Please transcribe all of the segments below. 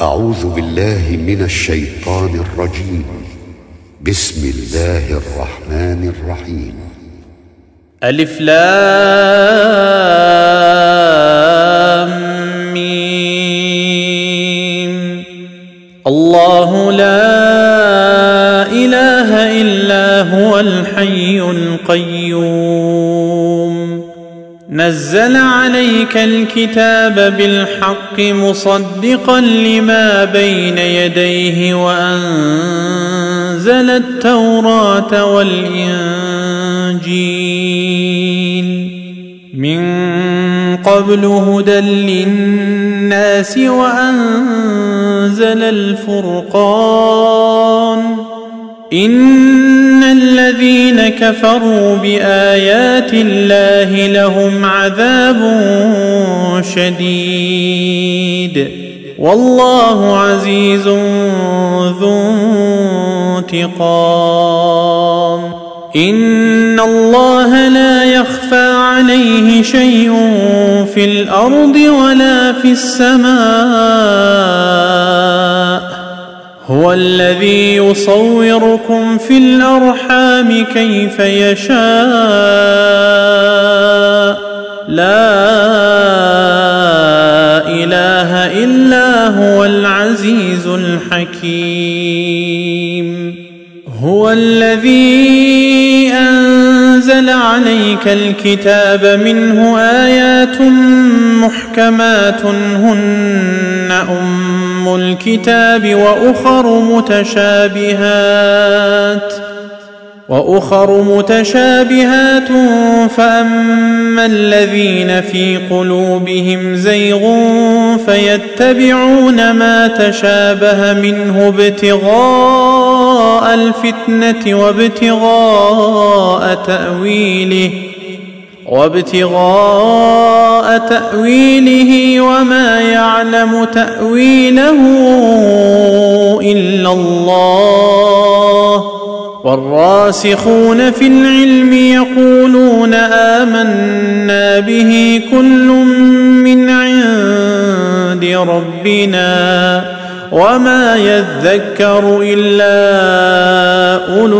أعوذ بالله من الشيطان الرجيم. بسم الله الرحمن الرحيم. ألف لام ميم. الله لا إله إلا هو الحي القيوم نزل عليك الكتاب بالحق مصدقا لما بين يديه وأنزل التوراة والإنجيل من قبل هدى للناس وأنزل الفرقان إن الذين كفروا بآيات الله لهم عذاب شديد والله عزيز ذو انتقام. إن الله لا يخفى عليه شيء في الأرض ولا في السماء هو الذي يصوركم في الأرحام كيف يشاء لا إله إلا هو العزيز الحكيم. هو الذي أنزل عليك الكتاب منه آيات محكمات هن أم الكتاب وأخر متشابهات فأما الذين في قلوبهم زيغ فيتبعون ما تشابه منه ابتغاء الفتنة وابتغاء تأويله وما يعلم تأويله إلا الله والراسخون في العلم يقولون آمنا به كل من عند ربنا وما يذكر إلا أولو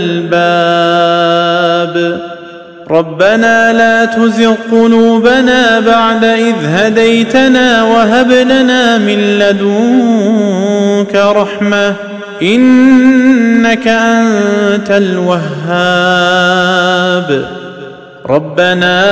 الألباب. ربنا لا تزغ قلوبنا بعد إذ هديتنا وهب لنا من لدنك رحمة إنك أنت الوهاب. ربنا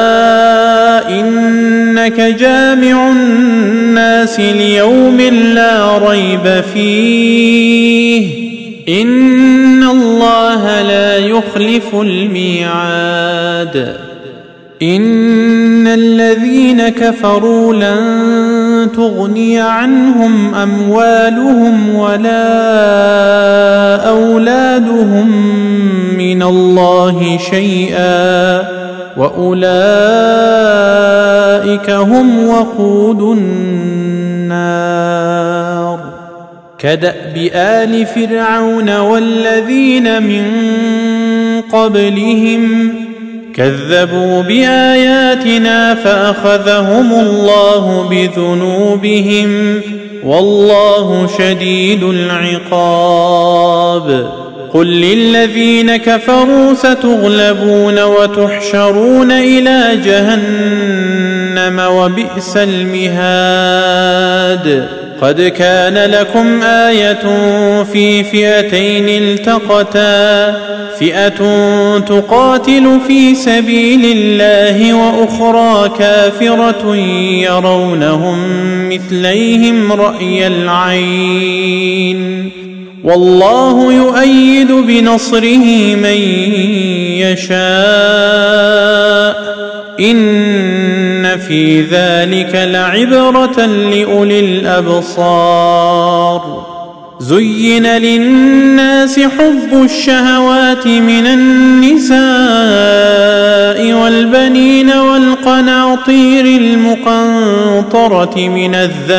إنك جامع الناس ليوم لا ريب فيه إن الله لا يخلف الميعاد. إن الذين كفروا لن تغني عنهم أموالهم ولا أولادهم من الله شيئا وأولئك هم وقود النار. كدأب آل فرعون والذين من قبلهم كذبوا بآياتنا فأخذهم الله بذنوبهم والله شديد العقاب. قل للذين كفروا ستغلبون وتحشرون إلى جهنم وبئس المهاد. قد كان لكم آية في فئتين التقتا فئة تقاتل في سبيل الله وأخرى كافرة يرونهم مثليهم رأي العين والله يؤيد بنصره من يشاء إن في ذلك لعبرة لأولي الأبصار. زين للناس حب الشهوات من النساء والبنين والقناطير المقنطرة من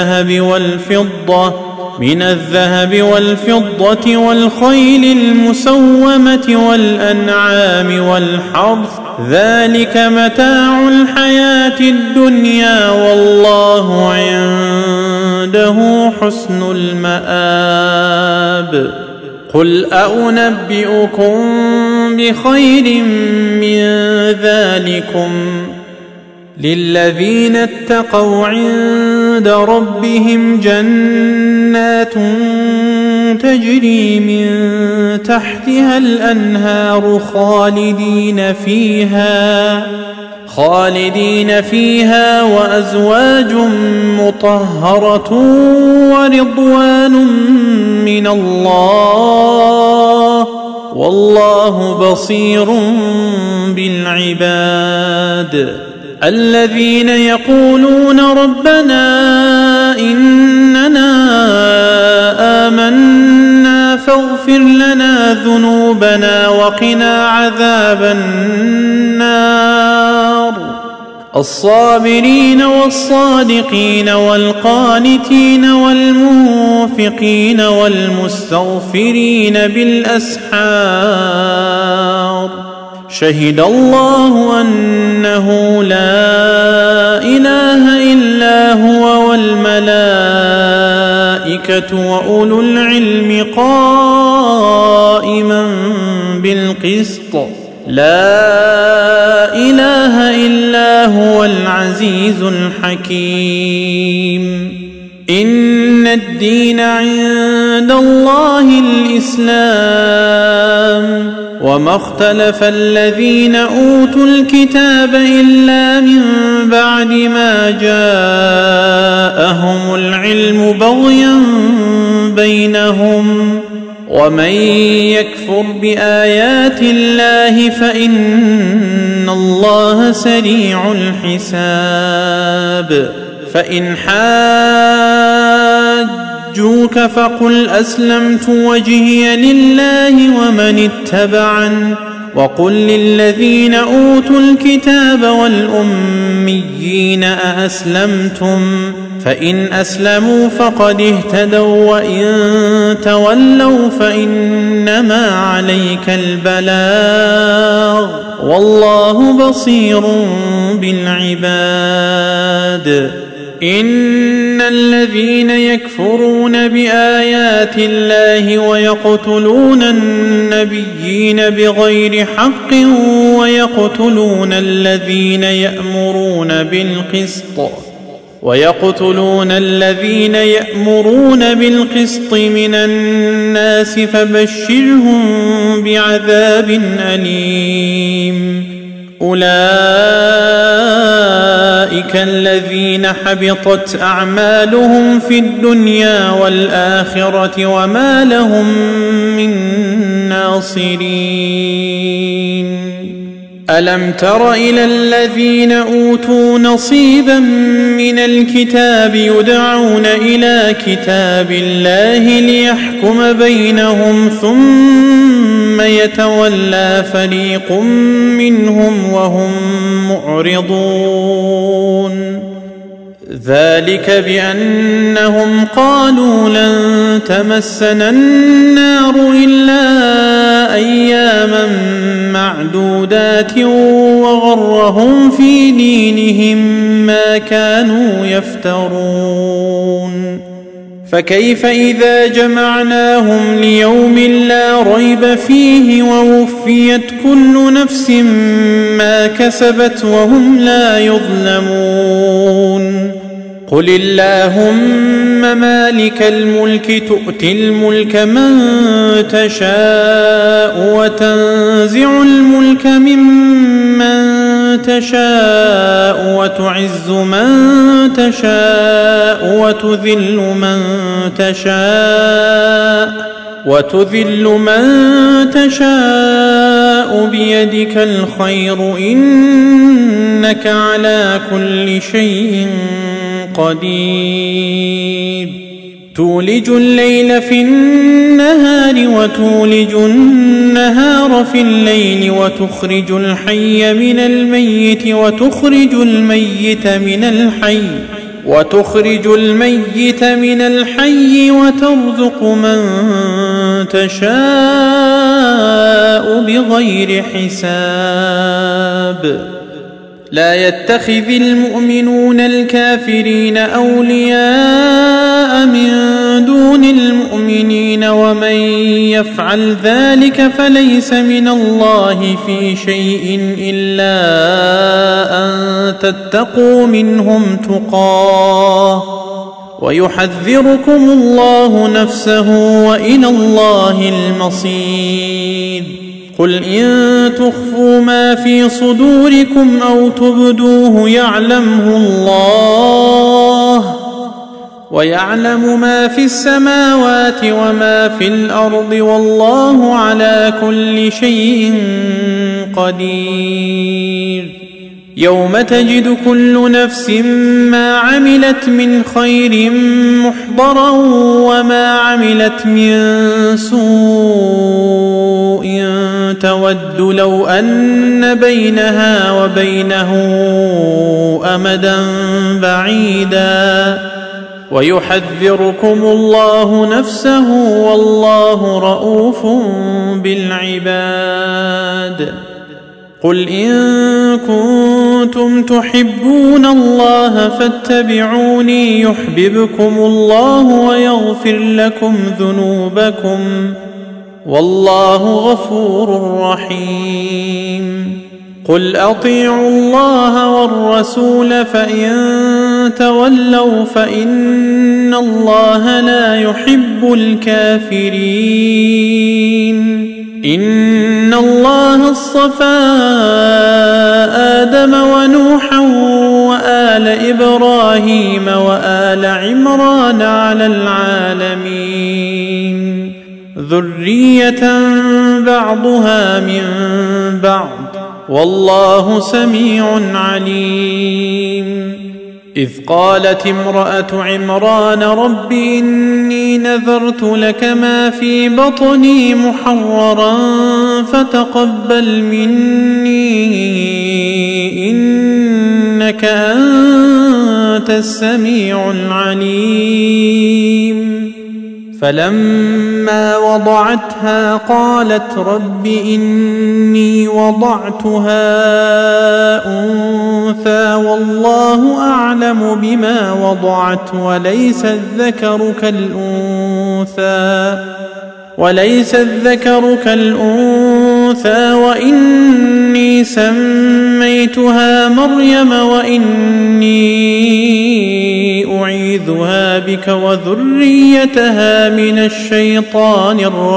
الذهب والفضة والخيل المسومة والأنعام والحرث ذلك متاع الحياة الدنيا والله عنده عنده حسن المآب. قل أنبئكم بخير من ذلكم للذين اتقوا عند ربهم جنات تجري من تحتها الأنهار خالدين فيها وأزواج مطهرة ورضوان من الله والله بصير بالعباد. الذين يقولون ربنا إننا آمنا فاغفر لنا ذنوبنا وقنا عذاب النار. الصابرين والصادقين والقانتين والمنفقين والمستغفرين بالأسحار. شهد الله أنه لا إله إلا هو والملائكة وأولو العلم قائما بالقسط. لا إله إلا هو العزيز الحكيم. إن الدين عند الله الإسلام وما اختلف الذين أوتوا الكتاب إلا من بعد ما جاءهم العلم بغيا بينهم ومن يكفر بآيات الله فإن الله سريع الحساب. فإن حاجوك فقل أسلمت وجهي لله ومن اتبعن وقل للذين أوتوا الكتاب والأميين أأسلمتم فإن أسلموا فقد اهتدوا وإن تولوا فإنما عليك البلاغ والله بصير بالعباد. إن الذين يكفرون بآيات الله ويقتلون النبيين بغير حق ويقتلون الذين يأمرون بالقسط من الناس فبشرهم بعذاب أليم. أولئك الذين حبطت أعمالهم في الدنيا والآخرة وما لهم من ناصرين. ألم تر إلى الذين أوتوا نصيبا من الكتاب يدعون إلى كتاب الله ليحكم بينهم ثم يتولى فريق منهم وهم معرضون. ذلك بأنهم قالوا لن تمسنا النار إلا أياما معدودات وغرهم في دينهم ما كانوا يفترون. فكيف إذا جمعناهم ليوم لا ريب فيه ووفيت كل نفس ما كسبت وهم لا يظلمون. قل اللهم مالك الملك تؤتي الملك من تشاء وتنزع الملك ممن تشاء وتعز من تشاء وتذل من تشاء بيدك الخير إنك على كل شيء قدير. تولج الليل في النهار وتولج النهار في الليل وتخرج الحي من الميت وتخرج الميت من الحي وترزق من تشاء بغير حساب. لا يتخذ المؤمنون الكافرين أولياء شركاء من دون المؤمنين ومن يفعل ذلك فليس من الله في شيء إلا أن تتقوا منهم تقاه ويحذركم الله نفسه وإلى الله المصير. قل إن تخفوا ما في صدوركم أو تبدوه يعلمه الله ويعلم ما في السماوات وما في الأرض والله على كل شيء قدير. يوم تجد كل نفس ما عملت من خير محضرا وما عملت من سوء تود لو أن بينها وبينه أمدا بعيدا ويحذركم الله نفسه والله رءوف بالعباد. قل إن كنتم تحبون الله فاتبعوني يحببكم الله ويغفر لكم ذنوبكم والله غفور رحيم. قل أطيعوا الله والرسول فإن تولوا فإن الله لا يحب الكافرين. إن الله اصطفى آدم ونوحا وآل إبراهيم وآل عمران على العالمين ذرية بعضها من بعض والله سميع عليم. إذ قالت امرأة عمران رب إني نذرت لك ما في بطني محررا فتقبل مني إنك أنت السميع العليم. فلما وضعتها قالت رب إني وضعتها أنثى والله أعلم بما وضعت وليس الذكر كالأنثى وإني سميتها مريم وإني أعيذها بك وذريتها من الشيطان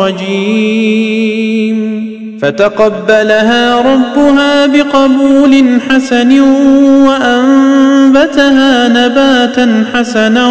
الرجيم. فتقبلها ربها بقبول حسن وأنبتها نباتا حسنا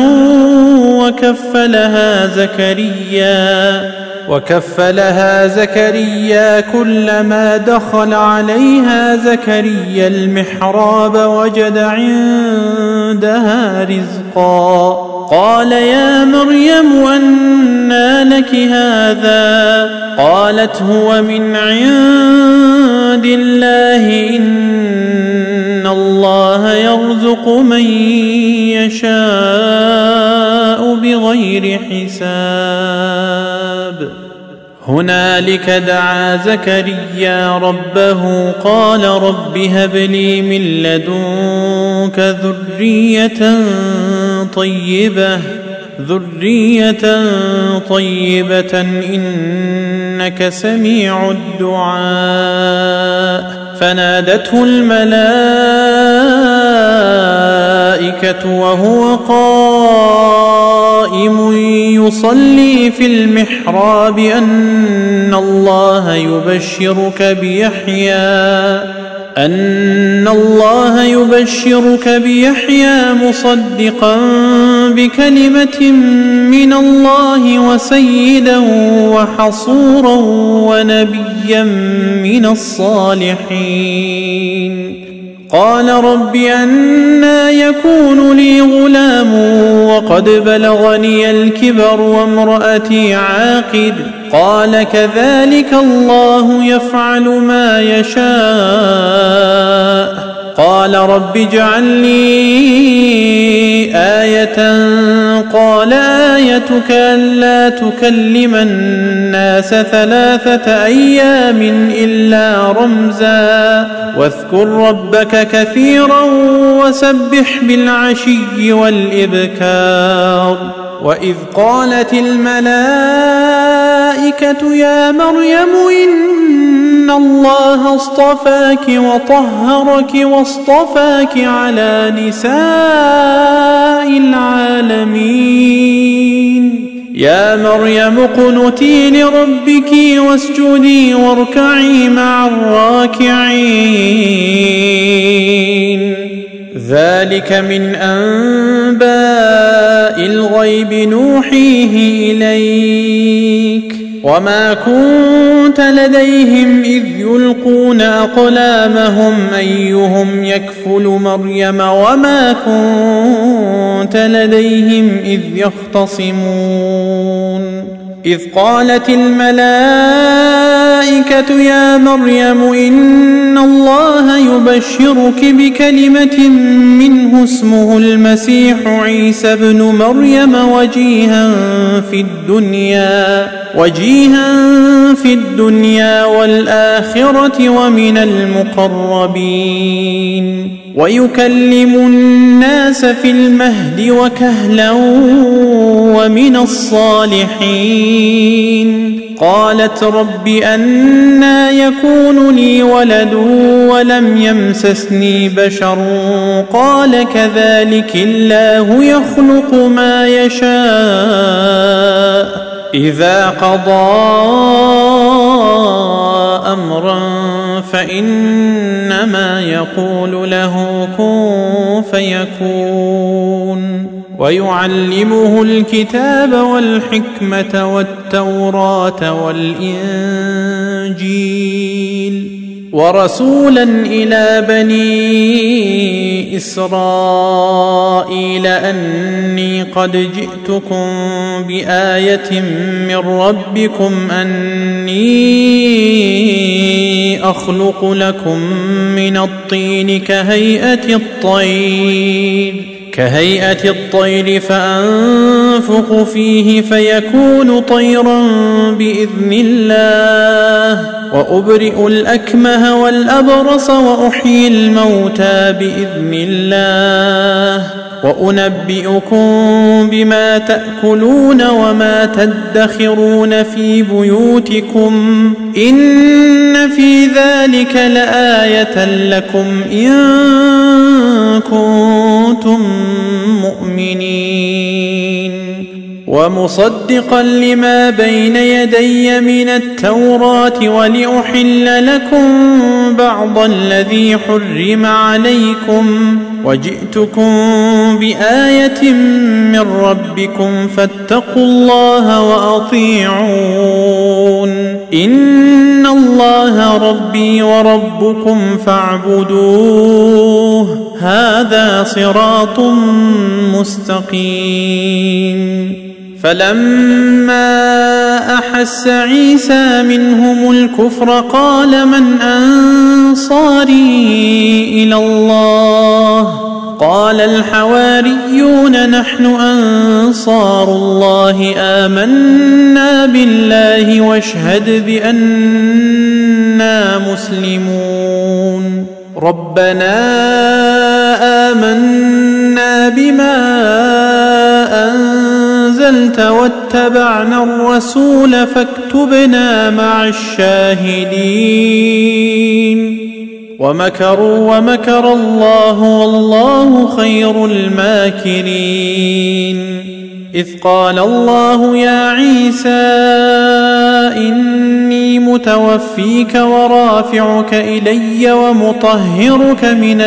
وكفلها زكريا كلما دخل عليها زكريا المحراب وجد عندها رزقا قال يا مريم أنى لك هذا قالت هو من عند الله إن الله يرزق من يشاء بغير حساب. هنالك دعا زكريا ربه قال رب هب لي من لدنك ذرية طيبة إنك سميع الدعاء. فنادته الملائكة وهو قائم يصلي في المحراب أن الله يبشرك بيحيى مصدقا بكلمة من الله وسيدا وحصورا ونبيا من الصالحين. قال رب أنى يكون لي غلام وقد بلغني الكبر وامرأتي عاقر قال كذلك الله يفعل ما يشاء. قال رب اجعل لي آية قال آيتك ألا تكلم الناس 3 أيام إلا رمزا واذكر ربك كثيرا وسبح بالعشي والإبكار وإذ قالت الملائكة يا مريم إن الله اصطفاك وطهرك واصطفاك على نساء العالمين يا مريم اقنتي لربك واسجدي واركعي مع الراكعين ذلك من أنباء الغيب نوحيه إليك وما كنت لديهم إذ يلقون أقلامهم أيهم يكفل مريم وما كنت لديهم إذ يختصمون إذ قالت الملائكة يا مريم إن الله يبشرك بكلمة منه اسمه المسيح عيسى ابن مريم وجيها في الدنيا والآخرة ومن المقربين ويكلم الناس في المهد وكهلا ومن الصالحين قالت رب أنى يكون لي ولد ولم يمسسني بشر قال كذلك الله يخلق ما يشاء إذا قضى أمرا فإنما يقول له كن فيكون ويعلمه الكتاب والحكمة والتوراة والإنجيل ورسولا إلى بني إسرائيل أني قد جئتكم بآية من ربكم أني أخلق لكم من الطين كهيئة الطير فأنفخ فيه فيكون طيرا بإذن الله وأبرئ الأكمه والأبرص وأحيي الموتى بإذن الله وأنبئكم بما تأكلون وما تدخرون في بيوتكم إن في ذلك لآية لكم إن كنتم مؤمنين ومصدقا لما بين يدي من التوراة ولأحل لكم بعض الذي حرم عليكم وجئتكم بآية من ربكم فاتقوا الله وأطيعون إن الله ربي وربكم فاعبدوه هذا صراط مستقيم فلما أحس عيسى منهم الكفر قال من أنصاري إلى الله قال الحواريون نحن أنصار الله آمنا بالله واشهد بأننا مسلمون ربنا آمنا بما أنزلت واتبعنا الرسول فاكتبنا مع الشاهدين ومكروا ومكر الله والله خير الماكرين إذ قال الله يا عيسى إني متوفيك ورافعك إلي ومطهرك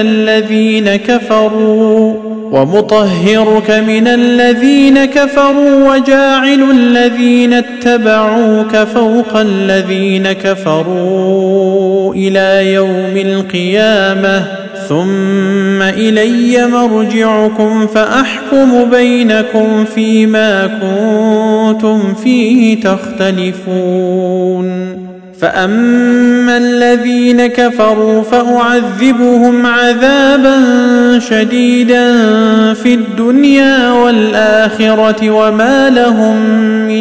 من الذين كفروا وجاعل الذين اتبعوك فوق الذين كفروا إلى يوم القيامة ثم إلي مرجعكم فأحكم بينكم فيما كنتم فيه تختلفون فأما الذين كفروا فأعذبهم عذابا شديدا في الدنيا والآخرة وما لهم من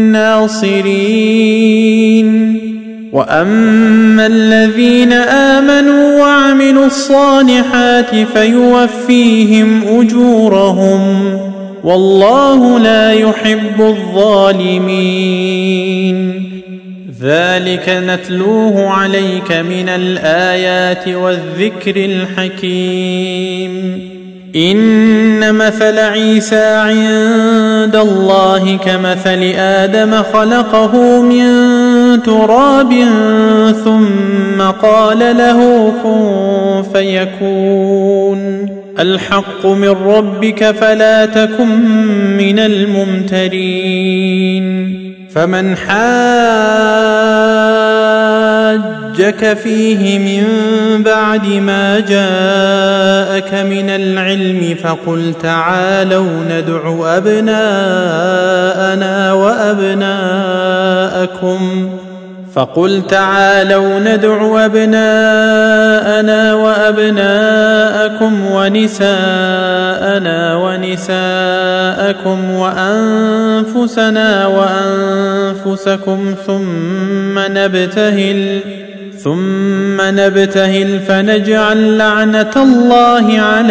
ناصرين. وأما الذين آمنوا وعملوا الصالحات فيوفيهم أجورهم والله لا يحب الظالمين. ذلك نتلوه عليك من الآيات والذكر الحكيم. إن مثل عيسى عند الله كمثل آدم خلقه من تراب ثم قال له كن فيكون. الحق من ربك فلا تكن من الممترين. فمن حاجك فيه من بعد ما جاءك من العلم فقل تعالوا ندع أبناءنا وأبناءكم ونساءنا ونساءكم وأنفسنا وأنفسكم ثم نبتهل فنجعل لعنة الله على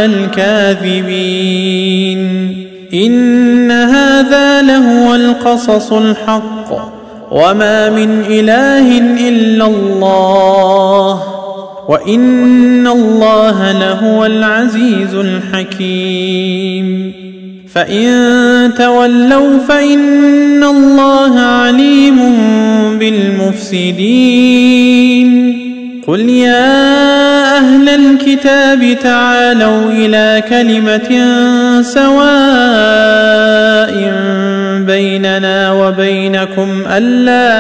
الكاذبين. إن هذا لهو القصص الحق وما من إله إلا الله وإن الله لهو العزيز الحكيم. فإن تولوا فإن الله عليم بالمفسدين. قل يا أهل الكتاب تعالوا إلى كلمة سواء بيننا وبينكم ألا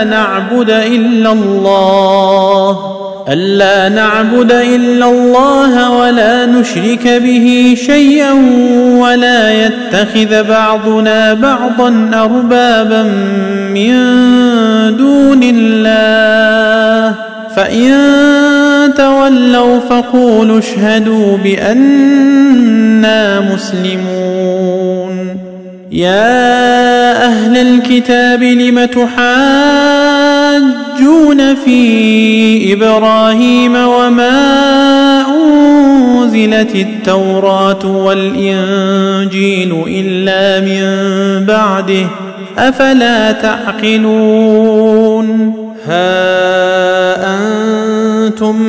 نعبد إلا الله ولا نشرك به شيئا ولا يتخذ بعضنا بعضا أربابا من دون الله. فإن تولوا فقولوا اشهدوا بأننا مسلمون. يا أهل الكتاب لم تحاجون في إبراهيم وما أنزلت التوراة والإنجيل إلا من بعده أفلا تعقلون. ها أنتم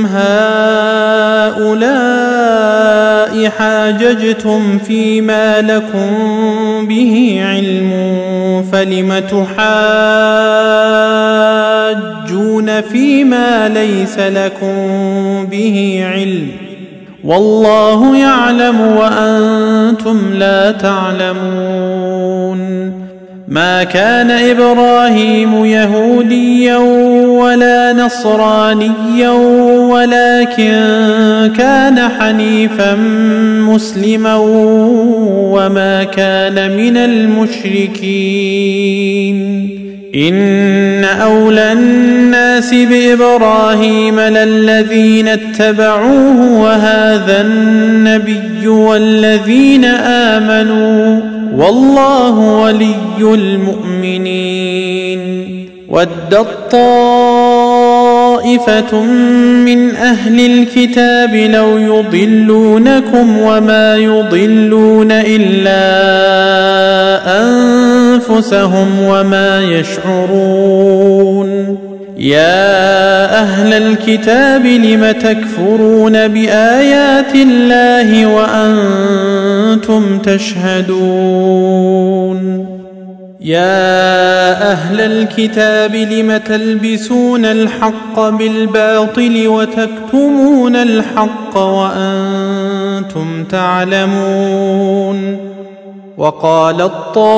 هؤلاء حاججتم فيما لكم به علم فلم تحاجون فيما ليس لكم به علم والله يعلم وأنتم لا تعلمون. ما كان إبراهيم يهوديا ولا نصرانيا ولكن كان حنيفا مسلما وما كان من المشركين. إن أولى الناس بإبراهيم للذين اتبعوه وهذا النبي والذين آمنوا والله ولي المؤمنين. ودت طائفة من أهل الكتاب لو يضلونكم وما يضلون إلا أنفسهم وما يشعرون. يا أهل الكتاب لم تكفرون بآيات الله وأنتم تشهدون. يا أهل الكتاب لم تلبسون الحق بالباطل وتكتمون الحق وأنتم تعلمون. وقالت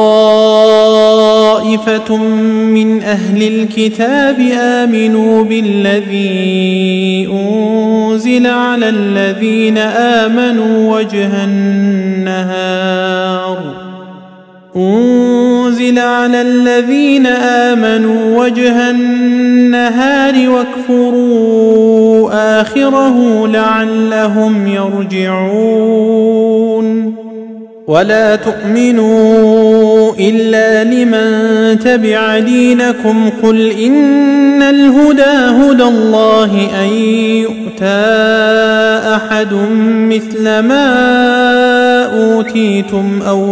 طائفة من أهل الكتاب آمنوا بالذي أنزل على الذين آمنوا وجه النهار أنزل على الذين آمنوا وجه النهار واكفروا آخره لعلهم يرجعون ولا تؤمنوا إلا لمن تبع دينكم قل إن الهدى هدى الله أن يؤتى أحد مثل ما أوتيتم أو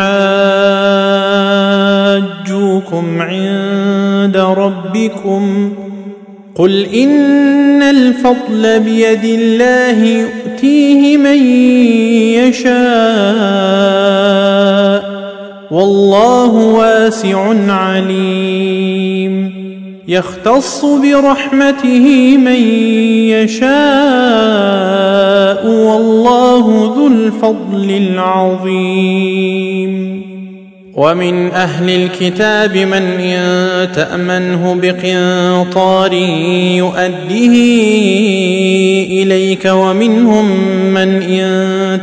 يحاجوكم عند ربكم قل إن الفضل بيد الله يؤتيه من يشاء والله واسع عليم يختص برحمته من يشاء والله ذو الفضل العظيم ومن أهل الكتاب من إن تأمنه بقنطار يؤديه إليك ومنهم من إن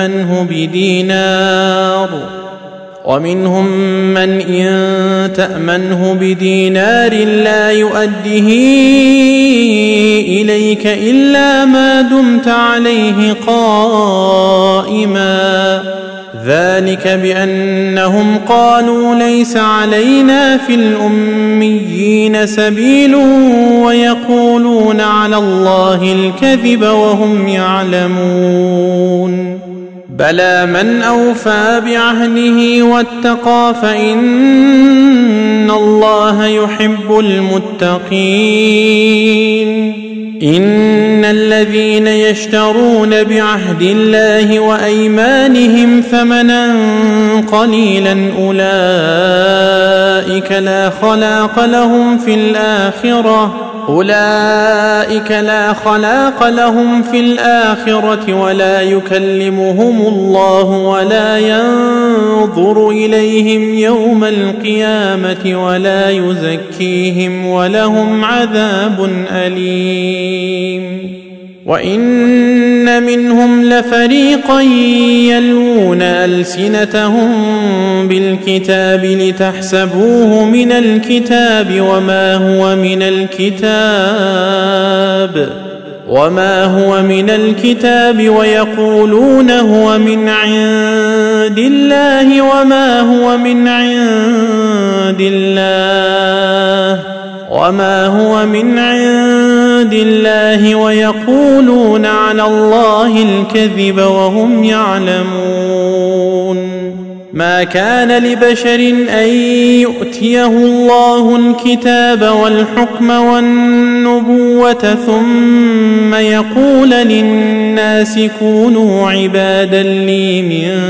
تأمنه بدينار لا يؤديه إليك إلا ما دمت عليه قائما ذلك بأنهم قالوا ليس علينا في الأميين سبيل ويقولون على الله الكذب وهم يعلمون بلى من أوفى بعهده واتقى فإن الله يحب المتقين إن الذين يشترون بعهد الله وأيمانهم ثمنا قليلا أولئك لا خلاق لهم في الآخرة ولا يكلمهم الله ولا ينظر إليهم يوم القيامة ولا يزكيهم ولهم عذاب أليم وإن منهم لفريقا يلوون ألسنتهم بالكتاب لتحسبوه من الكتاب وما هو من الكتاب ويقولون هو من عند الله وما هو من عند الله ويقولون على الله الكذب وهم يعلمون ما كان لبشر أن يؤتيه الله الكتاب والحكم والنبوة ثم يقول للناس كونوا عبادا لي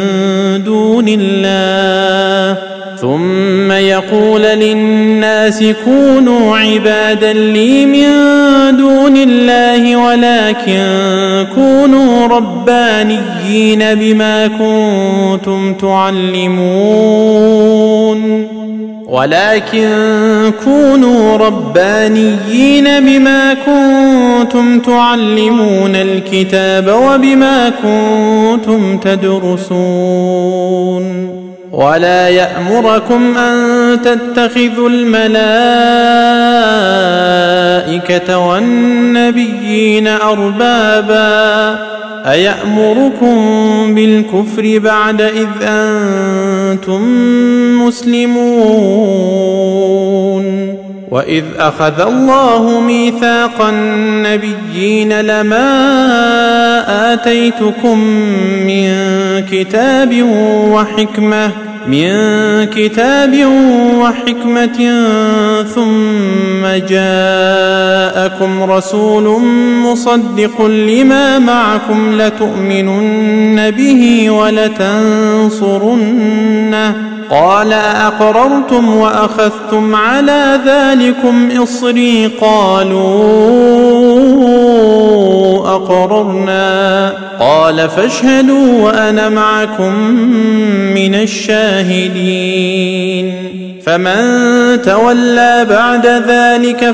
من دون الله ولكن كونوا ربانيين بما كنتم تعلمون الكتاب وبما كنتم تدرسون ولا يأمركم أن تتخذوا الملائكة والنبيين أربابا أيأمركم بالكفر بعد إذ أنتم مسلمون وإذ أخذ الله ميثاق النبيين لما آتيتكم من كتاب وحكمة ثم جاءكم رسول مصدق لما معكم لتؤمنن به ولتنصرنه قال أأقررتم وأخذتم على ذلكم إصري قالوا أقررنا قال فاشهدوا وأنا معكم من الشاهدين فمن تولى بعد ذلك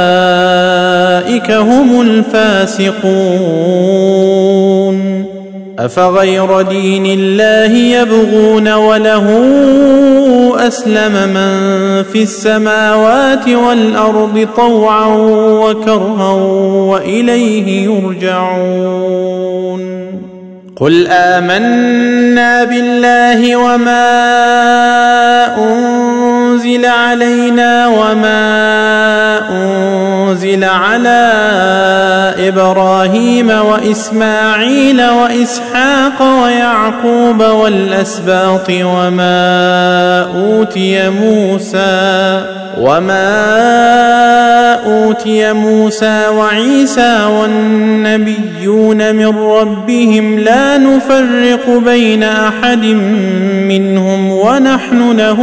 فأولئك هم الفاسقون أفغير دين الله يبغون وله أسلم من في السماوات والأرض طوعا وكرها وإليه يرجعون قل آمنا بالله وما أنزل علينا وما أنزل على إبراهيم وإسماعيل وإسحاق ويعقوب والأسباط وما أوتي موسى وعيسى والنبيون من ربهم لا نفرق بين أحد منهم ونحن له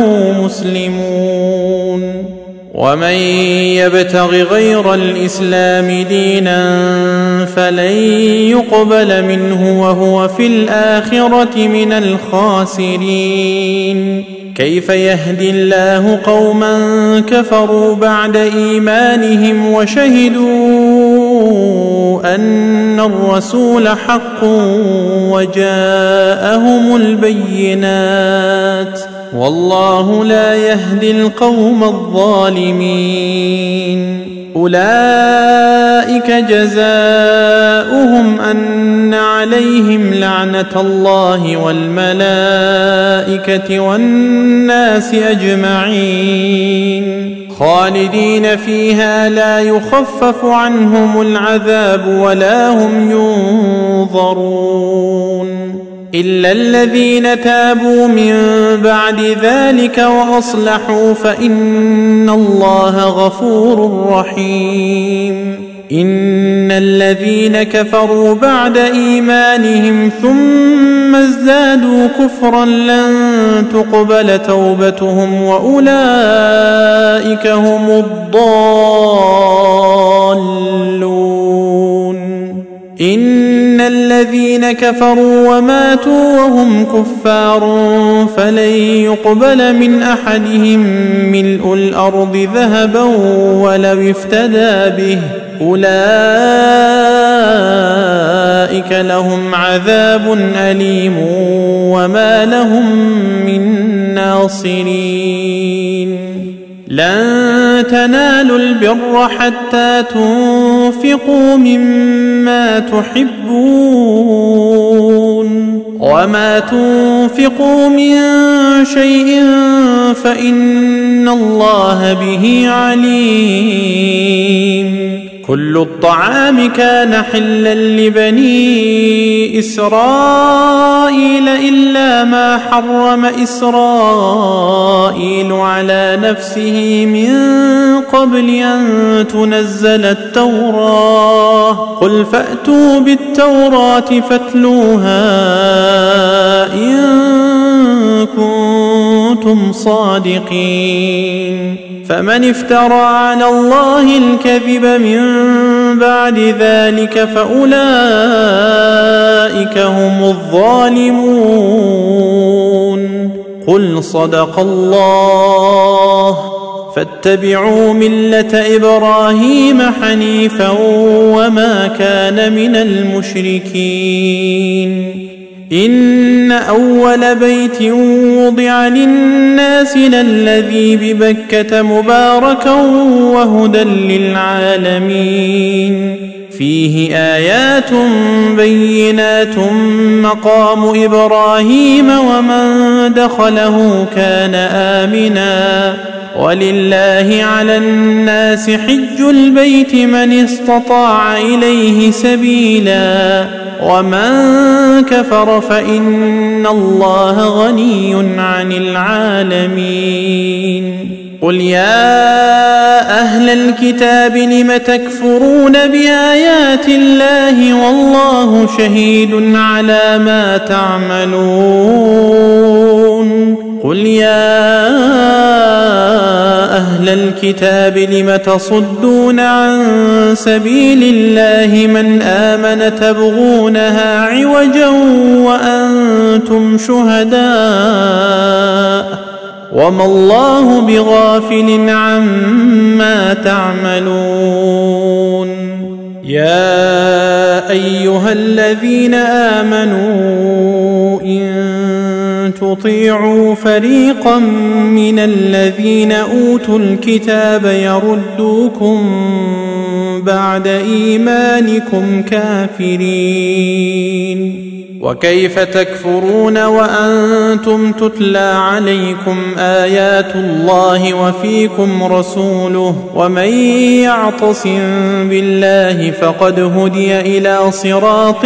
مسلمون ومن يبتغ غير الإسلام دينا فلن يقبل منه وهو في الآخرة من الخاسرين كيف يهدي الله قوما كفروا بعد إيمانهم وشهدوا أن الرسول حق وجاءهم البينات والله لا يهدي القوم الظالمين أولئك جزاؤهم أن عليهم لعنة الله والملائكة والناس أجمعين خالدين فيها لا يخفف عنهم العذاب ولا هم ينظرون إلا الذين تابوا من بعد ذلك وأصلحوا فإن الله غفور رحيم إن الذين كفروا بعد إيمانهم ثم ازدادوا كفرا لن تقبل توبتهم وأولئك هم الضالون إن الذين كفروا وماتوا وهم كفار فلن يقبل من أحدهم ملء الأرض ذهبا ولو افتدى به أولئك لهم عذاب أليم وما لهم من ناصرين لن تنالوا البر حتى تنفقوا مما تحبون وما تنفقوا من شيء فإن الله به عليم كل الطعام كان حلا لبني إسرائيل إلا ما حرم إسرائيل على نفسه من قبل أن تنزل التوراة قل فأتوا بالتوراة فاتلوها إن كنتم صادقين فمن افترى على الله الكذب من بعد ذلك فأولئك هم الظالمون قل صدق الله فاتبعوا ملة إبراهيم حنيفا وما كان من المشركين إن أول بيت وضع للناس للذي ببكة مباركا وهدى للعالمين فيه آيات بينات مقام إبراهيم ومن دخله كان آمنا ولله على الناس حج البيت من استطاع إليه سبيلا ومن كفر فإن الله غني عن العالمين قل يا أهل الكتاب لم تكفرون بآيات الله والله شهيد على ما تعملون قل يا أهل الكتاب لم تصدون عن سبيل الله من آمن تبغونها عوجا وأنتم شهداء وما الله بغافل عما تعملون يا أيها الذين آمنوا إن تطيعوا فريقا من الذين أوتوا الكتاب يردوكم بعد إيمانكم كافرين. وكيف تكفرون وأنتم تتلى عليكم آيات الله وفيكم رسوله ومن يعتصم بالله فقد هدي إلى صراط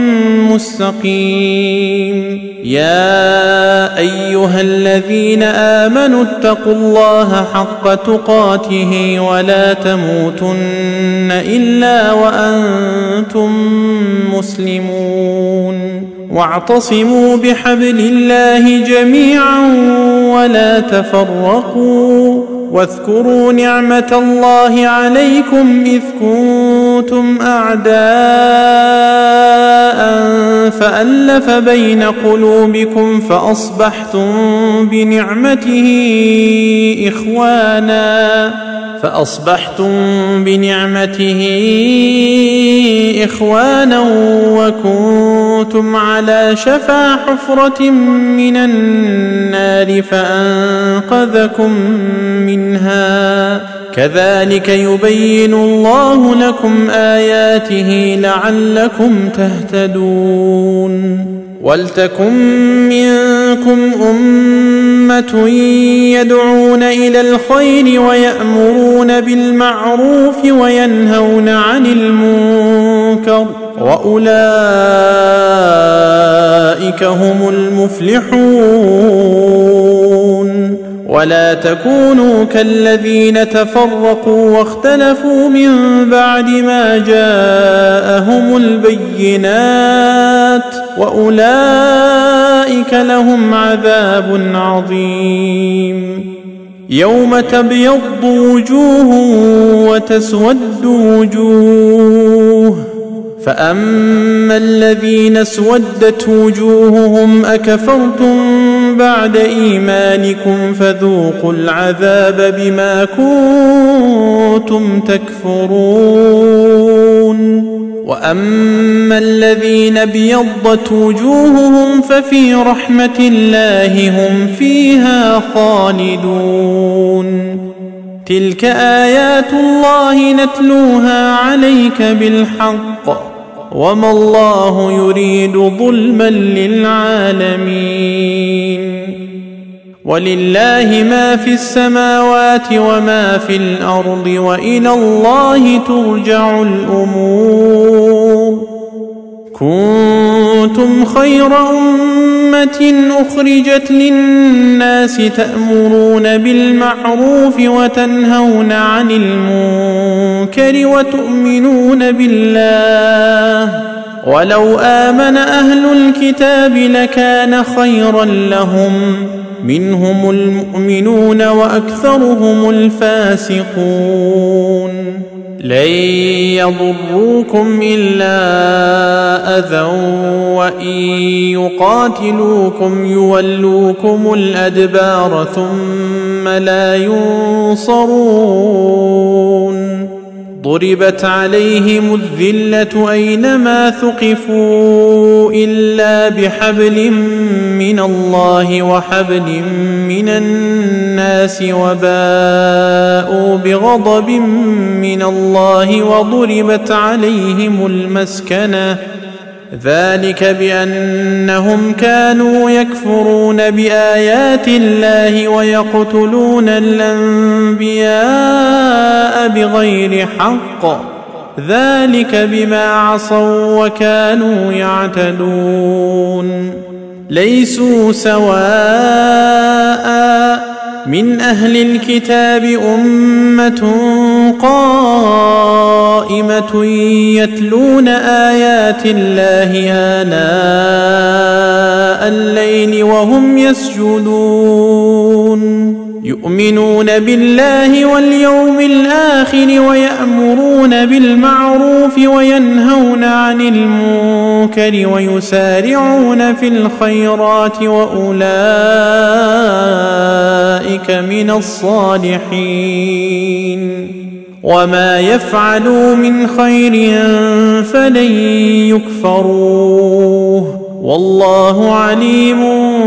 مستقيم. يا أيها الذين آمنوا اتقوا الله حق تقاته ولا تموتن إلا وأنتم مسلمون. واعتصموا بحبل الله جميعا ولا تفرقوا واذكروا نعمة الله عليكم إذ كنتم أعداء فألف بين قلوبكم فأصبحتم بنعمته إخوانا وكنتم على شفا حفرة من النار فأنقذكم منها. كذلك يبين الله لكم آياته لعلكم تهتدون. ولتكن منكم أمة يدعون إلى الخير ويأمرون بالمعروف وينهون عن المنكر وأولئك هم المفلحون. ولا تكونوا كالذين تفرقوا واختلفوا من بعد ما جاءهم البينات وأولئك لهم عذاب عظيم. يوم تبيض وجوه وتسود وجوه فأما الذين اسودت وجوههم أكفرتم بعد إيمانكم فذوقوا العذاب بما كنتم تكفرون. وأما الذين ابيضت وجوههم ففي رحمة الله هم فيها خالدون. تلك آيات الله نتلوها عليك بالحق وما الله يريد ظلما للعالمين. ولله ما في السماوات وما في الأرض وإلى الله ترجع الأمور. كنتم خير أمة أخرجت للناس تأمرون بالمعروف وتنهون عن المنكر وتؤمنون بالله. ولو آمن أهل الكتاب لكان خيرا لهم منهم المؤمنون وأكثرهم الفاسقون. لن يضروكم إلا أذى وإن يقاتلوكم يولوكم الأدبار ثم لا ينصرون. ضربت عليهم الذلة أينما ثقفوا إلا بحبل من الله وحبل من الناس وباءوا بغضب من الله وضربت عليهم المسكنة ذلك بأنهم كانوا يكفرون بآيات الله ويقتلون الأنبياء بغير حق ذلك بما عصوا وكانوا يعتدون. ليسوا سواء من أهل الكتاب أمة قائمة يتلون آيات الله آناء الليل وهم يسجدون يؤمنون بالله واليوم الآخر ويأمرون بالمعروف وينهون عن المنكر ويسارعون في الخيرات وأولئك أولئك من الصالحين وما يفعلوا من خير فلن يكفروه والله عليم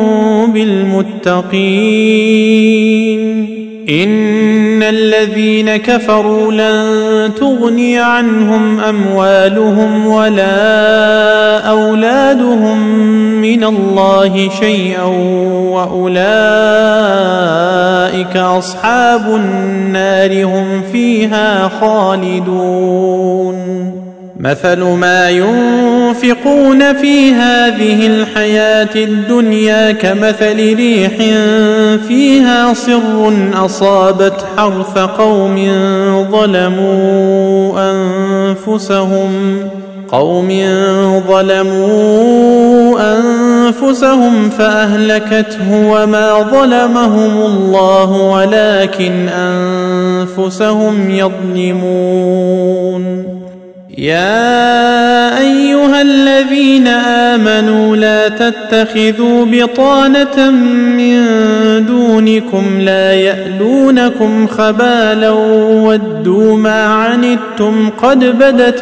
بالمتقين إن الذين كفروا لن تغني عنهم أموالهم ولا أولادهم من الله شيئا وأولئك أصحاب النار هم فيها خالدون مثل ما ينفقون في هذه الحياة الدنيا كمثل ريح فيها صر أصابت حرث قوم ظلموا أنفسهم فأهلكته وما ظلمهم الله ولكن أنفسهم يظلمون يا أيها الذين آمنوا لا تتخذوا بطانة من دونكم لا يألونكم خبالا ودوا ما عنتم قد بدت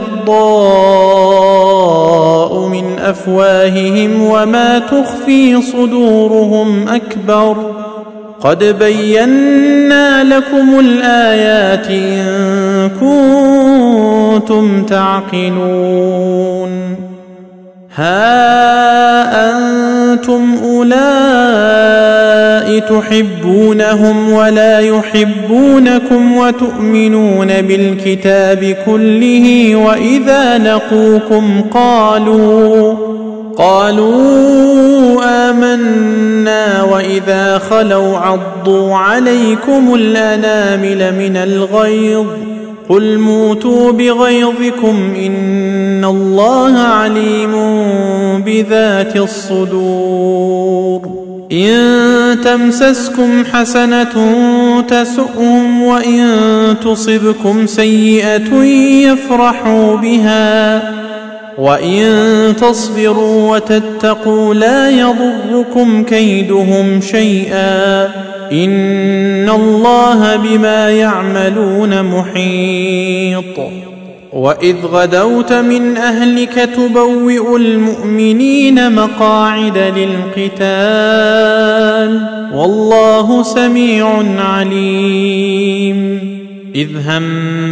البغضاء من أفواههم وما تخفي صدورهم أكبر قد بينا لكم الآيات إن كنتم تعقلون ها أنتم أولئك تحبونهم ولا يحبونكم وتؤمنون بالكتاب كله وإذا لقوكم قالوا آمنا وإذا خلوا عضوا عليكم الأنامل من الغيظ قل موتوا بغيظكم إن الله عليم بذات الصدور إن تمسسكم حسنة تسؤهم وإن تصبكم سيئة يفرحوا بها وإن تصبروا وتتقوا لا يضركم كيدهم شيئا إن الله بما يعملون محيط وإذ غدوت من أهلك تبوئ المؤمنين مقاعد للقتال والله سميع عليم إذ هم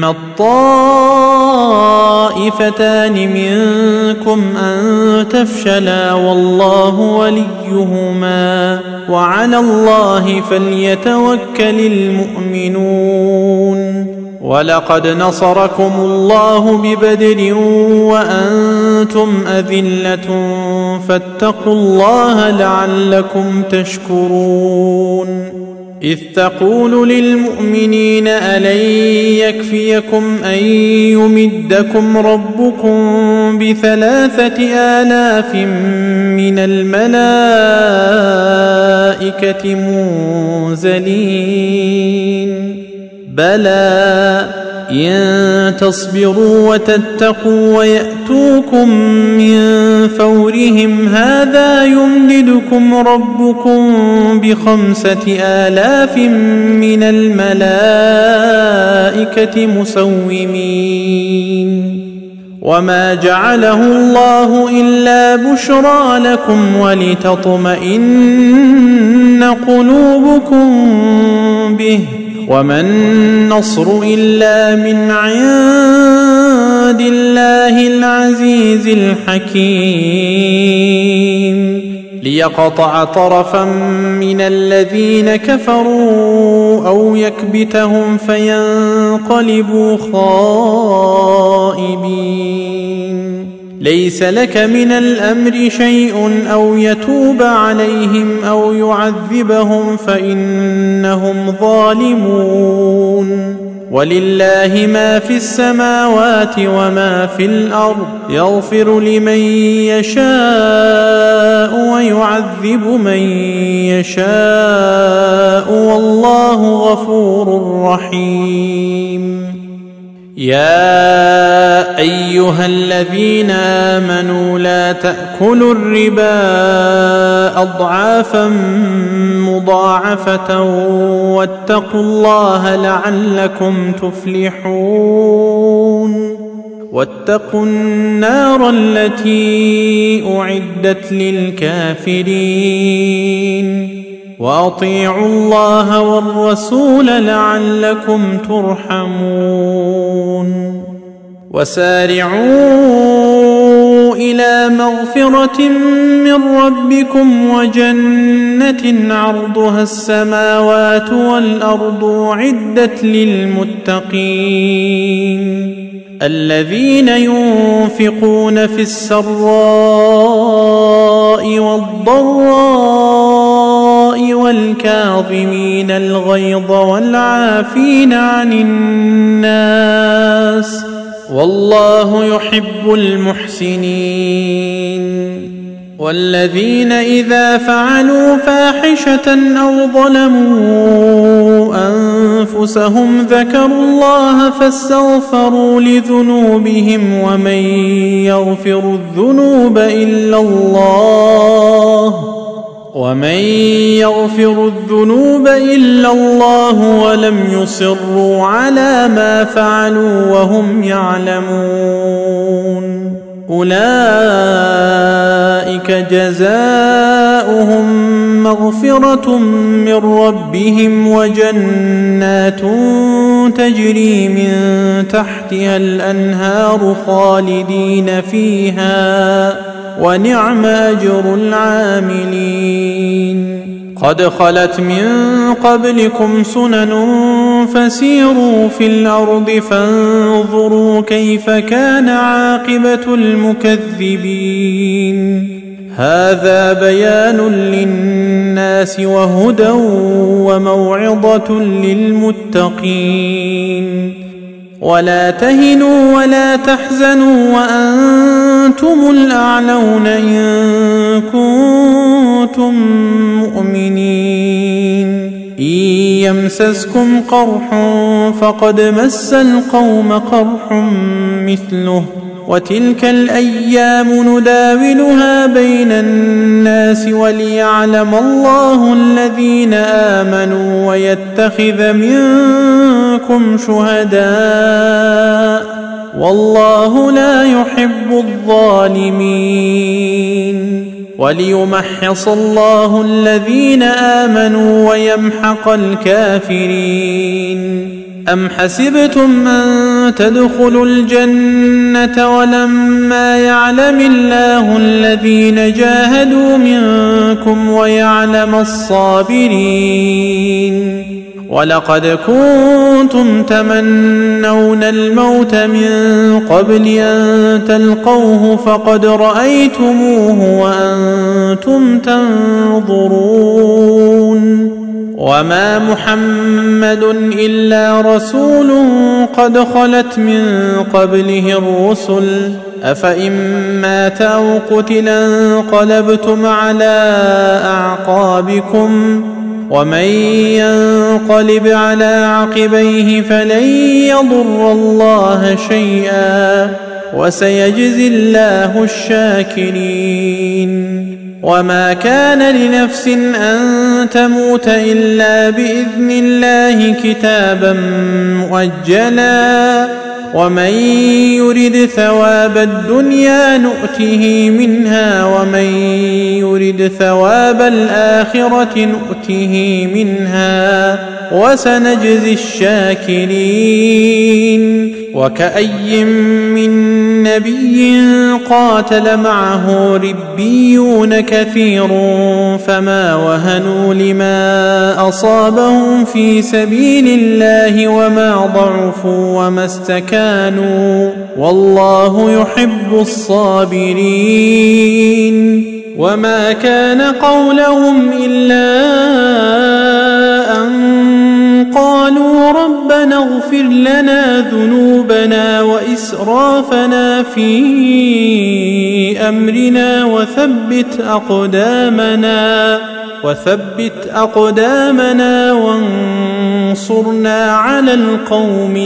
الطائفتان منكم أن تفشلا والله وليهما وعلى الله فليتوكل المؤمنون ولقد نصركم الله ببدر وأنتم أذلة فاتقوا الله لعلكم تشكرون إذ تقول للمؤمنين ألن يكفيكم أن يمدكم ربكم ب3,000 من الملائكة منزلين بلى إن تصبروا وتتقوا ويأتوكم من فورهم هذا يمددكم ربكم ب5,000 من الملائكة مسومين وما جعله الله إلا بشرى لكم ولتطمئن قلوبكم به وما النصر إلا من عند الله العزيز الحكيم ليقطع طرفا من الذين كفروا أو يكبتهم فينقلبوا خائبين ليس لك من الأمر شيء أو يتوب عليهم أو يعذبهم فإنهم ظالمون ولله ما في السماوات وما في الأرض يغفر لمن يشاء ويعذب من يشاء والله غفور رحيم يا أيها الذين آمنوا لا تأكلوا الربا أضعافا مضاعفة واتقوا الله لعلكم تفلحون واتقوا النار التي أعدت للكافرين وأطيعوا الله والرسول لعلكم ترحمون وسارعوا إلى مغفرة من ربكم وجنة عرضها السماوات والأرض أعدت للمتقين الذين ينفقون في السراء والضراء والكاظمين الغيظ والعافين عن الناس والله يحب المحسنين والذين إذا فعلوا فاحشة أو ظلموا أنفسهم ذكروا الله فاستغفروا لذنوبهم ومن يغفر الذنوب إلا الله ولم يصروا على ما فعلوا وهم يعلمون أولئك جزاؤهم مغفرة من ربهم وجنات تجري من تحتها الأنهار خالدين فيها ونعم أجر العاملين قد خلت من قبلكم سنن فسيروا في الأرض فانظروا كيف كان عاقبة المكذبين هذا بيان للناس وهدى وموعظة للمتقين ولا تهنوا ولا تحزنوا وأنتم الأعلون إن كنتم مؤمنين إن يمسسكم قرح فقد مس القوم قرح مثله وتلك الأيام نداولها بين الناس وليعلم الله الذين آمنوا ويتخذ منكم شهداء والله لا يحب الظالمين وليمحص الله الذين آمنوا ويمحق الكافرين أم حسبتم أن تدخلوا الجنة ولما يعلم الله الذين جاهدوا منكم ويعلم الصابرين ولقد كنتم تمنون الموت من قبل أن تلقوه فقد رأيتموه وأنتم تنظرون وما محمد إلا رسول قد خلت من قبله الرسل أفإن مات أو قتل انقلبتم على أعقابكم ومن ينقلب على عقبيه فلن يضر الله شيئا وسيجزي الله الشاكرين وما كان لنفس أن تموت إلا بإذن الله كتابا مؤجلا ومن يرد ثواب الدنيا نؤته منها ومن يرد ثواب الآخرة نؤته منها وسنجزي الشاكرين وكأي من نبي قاتل معه ربيون كثير فما وهنوا لما أصابهم في سبيل الله وما ضعفوا وما استكانوا والله يحب الصابرين وما كان قولهم إلا أن قالوا ربنا اغفر لنا ذنوبنا وإسرافنا في أمرنا وثبت أقدامنا فانصرنا على القوم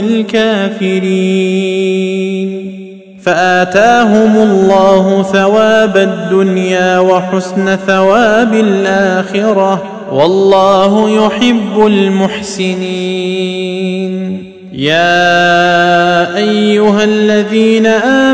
الكافرين. فآتاهم الله ثواب الدنيا وحسن ثواب الآخرة، والله يحب المحسنين. يا أيها الذين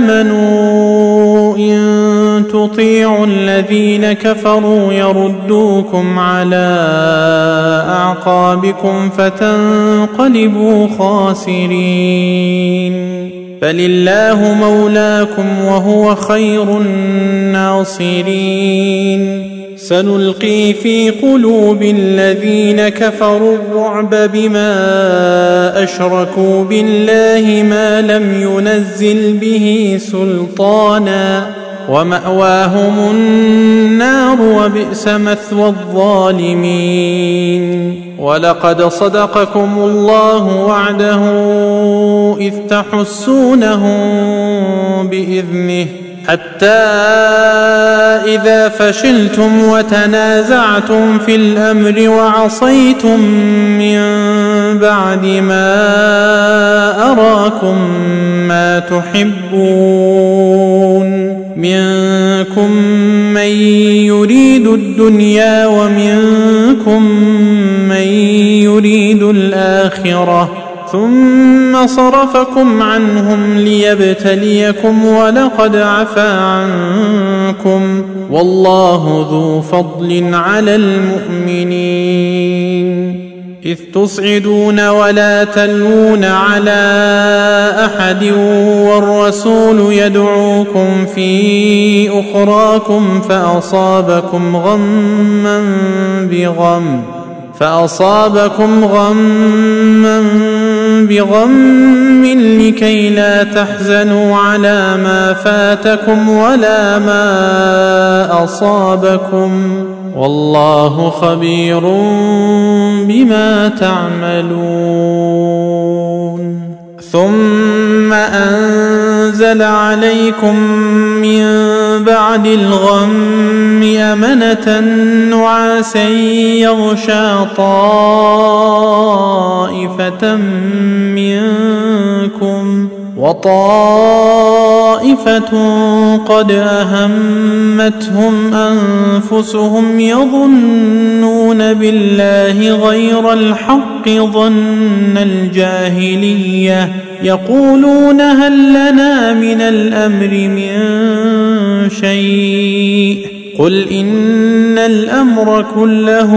آمنوا إن تطيعوا الذين كفروا يردوكم على أعقابكم فتنقلبوا خاسرين. فلله مولاكم وهو خير الناصرين. سنلقي في قلوب الذين كفروا الرعب بما أشركوا بالله ما لم ينزل به سلطانا، ومأواهم النار وبئس مثوى الظالمين. ولقد صدقكم الله وعده إذ تحسونهم بإذنه حتى إذا فشلتم وتنازعتم في الأمر وعصيتم من بعد ما أراكم ما تحبون، منكم من يريد الدنيا ومنكم من يريد الآخرة، ثم صرفكم عنهم ليبتليكم ولقد عفا عنكم، والله ذو فضل على المؤمنين. إذ تصعدون ولا تلوون على أحد والرسول يدعوكم في أخراكم فأصابكم غما بغم لكي لا تحزنوا على ما فاتكم ولا ما أصابكم، والله خبير بما تعملون. ثم أنزل عليكم من بعد الغم أمنة نعاسا يغشى طائفة منكم وطائفة قد أهمتهم أنفسهم يظنون بالله غير الحق ظن الجاهلية يقولون هل لنا من الأمر من شيء قل إن الأمر كله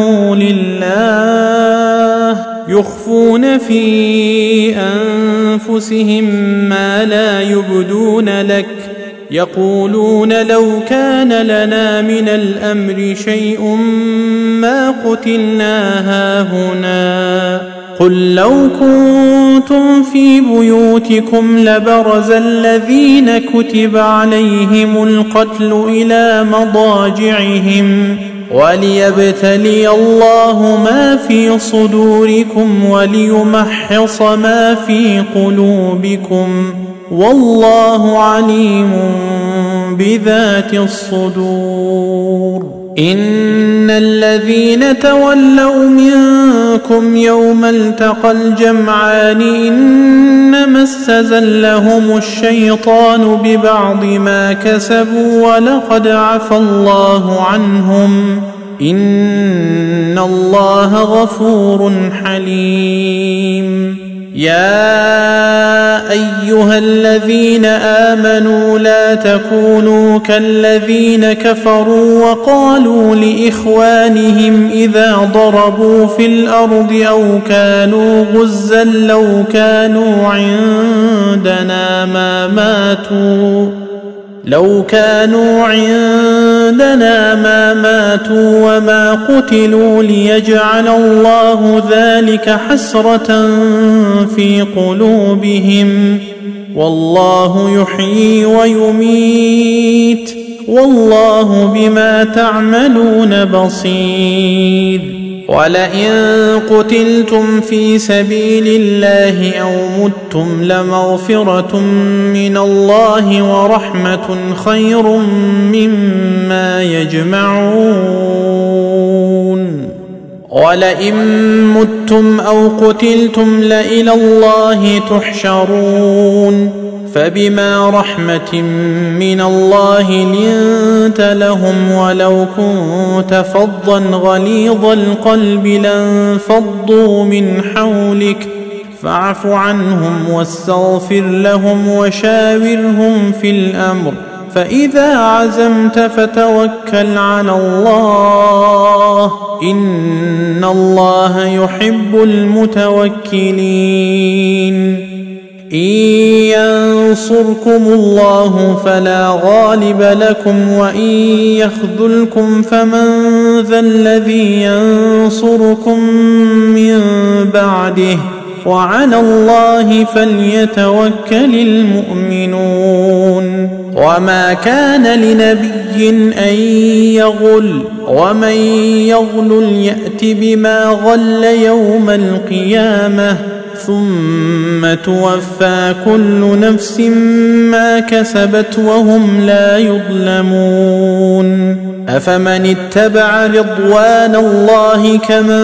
لله يخفون في أنفسهم ما لا يبدون لك يقولون لو كان لنا من الأمر شيء ما قتلنا هاهنا قل لو كنتم في بيوتكم لبرز الذين كتب عليهم القتل إلى مضاجعهم وليبتلي الله ما في صدوركم وليمحص ما في قلوبكم والله عليم بذات الصدور. إن الذين تولوا منكم يوم التقى الجمعان إنما استزلهم الشيطان ببعض ما كسبوا ولقد عفى الله عنهم إن الله غفور حليم. يا أيها الذين آمنوا لا تكونوا كالذين كفروا وقالوا لإخوانهم إذا ضربوا في الأرض أو كانوا غزا لو كانوا عندنا ما ماتوا وما قتلوا ليجعل الله ذلك حسرة في قلوبهم والله يحيي ويميت والله بما تعملون بصير. ولئن قتلتم في سبيل الله أو متم لمغفرة من الله ورحمة خير مما يجمعون. ولئن متم أو قتلتم لإلى الله تحشرون فبما رحمة من الله لنت لهم ولو كنت فظا غليظ القلب لانفضوا من حولك فاعف عنهم واستغفر لهم وشاورهم في الأمر فإذا عزمت فتوكل على الله إن الله يحب المتوكلين إن ينصركم الله فلا غالب لكم وإن يخذلكم فمن ذا الذي ينصركم من بعده وعلى الله فليتوكل المؤمنون وما كان لنبي أن يغل ومن يغل يأت بما غل يوم القيامة ثم توفى كل نفس ما كسبت وهم لا يظلمون أفمن اتبع رضوان الله كمن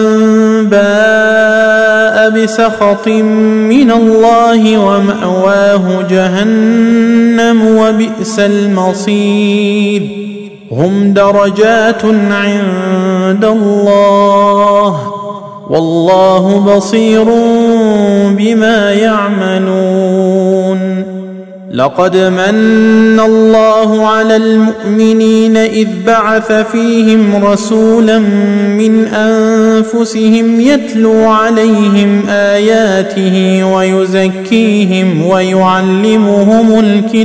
باء بسخط من الله ومأواه جهنم وبئس المصير هم درجات عند الله والله بصير بما يعملون لقد من الله على المؤمنين إذ بعث فيهم رسولا من أنفسهم يتلو عليهم آياته ويزكيهم ويعلمهم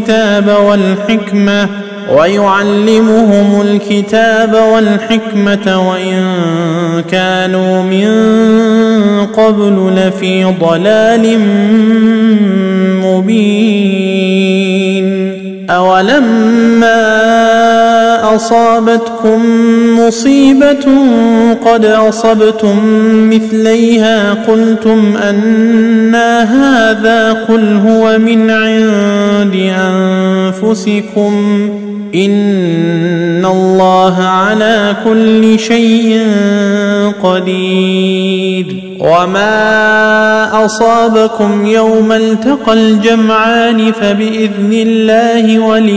الكتاب والحكمة وإن كانوا من قبل لفي ضلال مبين أولما أصابتكم مصيبة قد أصبتم مثليها قلتم أنى هذا قل هو من عند أنفسكم إن الله على كل شيء قدير وما أصابكم يوم التقى الجمعان فبإذن الله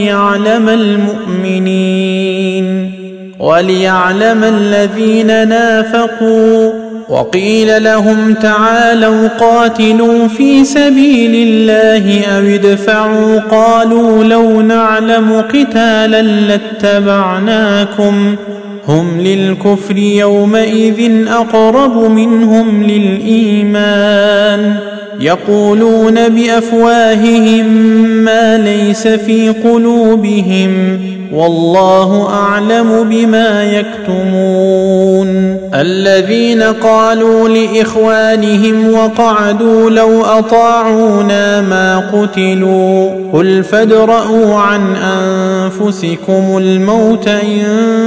وليعلم الذين نافقوا وقيل لهم تعالوا قاتلوا في سبيل الله أو ادفعوا قالوا لو نعلم قتالا لاتبعناكم هم للكفر يومئذ أقرب منهم للإيمان يقولون بأفواههم ما ليس في قلوبهم والله أعلم بما يكتمون الذين قالوا لإخوانهم وقعدوا لو أطاعونا ما قتلوا قل فادرءوا عن أنفسكم الموت إن